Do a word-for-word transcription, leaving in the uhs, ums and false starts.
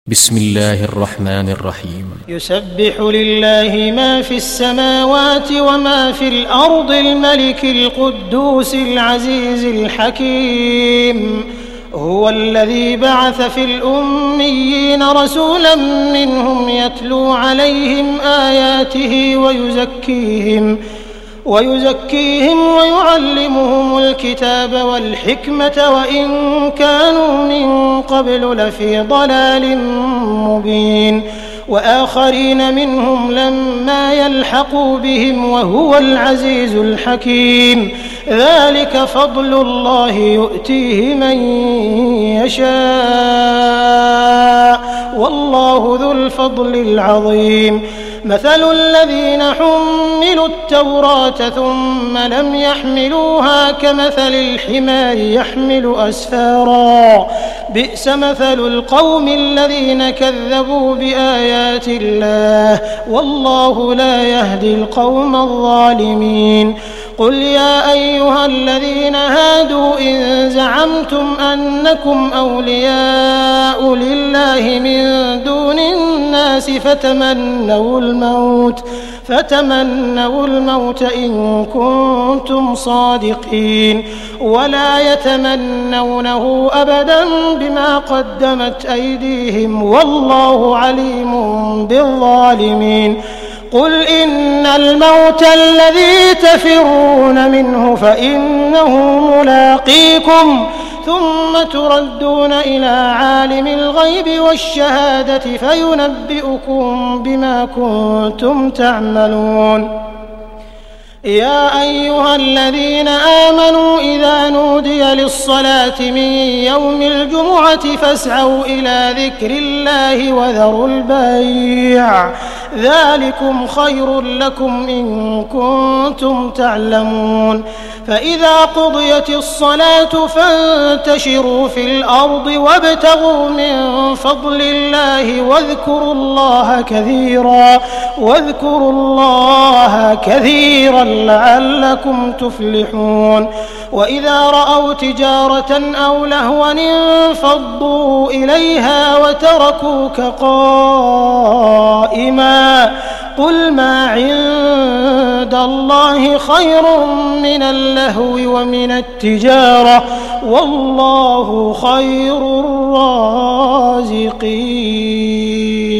بسم الله الرحمن الرحيم. يسبح لله ما في السماوات وما في الأرض الملك القدوس العزيز الحكيم. هو الذي بعث في الأميين رسولا منهم يتلو عليهم آياته ويزكيهم ويزكيهم ويعلمهم الكتاب والحكمة وإن كانوا من قبل لفي ضلال مبين، وآخرين منهم لما يلحقوا بهم وهو العزيز الحكيم. ذلك فضل الله يؤتيه من يشاء والله ذو الفضل العظيم. مثل الذين حملوا التوراة ثم لم يحملوها كمثل الحمار يحمل أسفارا، بئس مثل القوم الذين كذبوا بآيات الله والله لا يهدي القوم الظالمين. قل يا أيها الذين هادوا إن زعمتم أنكم أولياء لله من دون الناس فتمنوا الموت فتمنوا الموت إن كنتم صادقين ولا يتمنونه أبدا بما قدمت أيديهم والله عليم بالظالمين. قل إن الموت الذي تفرون منه فإنه ملاقيكم ثم تردون إلى عالم الغيب والشهادة فينبئكم بما كنتم تعملون. يا أيها الذين آمنوا إذا نودي للصلاة من يوم الجمعة فاسعوا إلى ذكر الله وذروا البيع ذلكم خير لكم إن كنتم تعلمون. فإذا قضيت الصلاة فانتشروا في الأرض وابتغوا من فضل الله واذكروا الله كثيرا واذكروا الله كثيرا لعلكم تفلحون. وإذا رأوا تجارة أو لهوا انفضوا إليها وتركوك قائما قل ما عند الله خير من اللهو ومن التجارة والله خير الرازقين.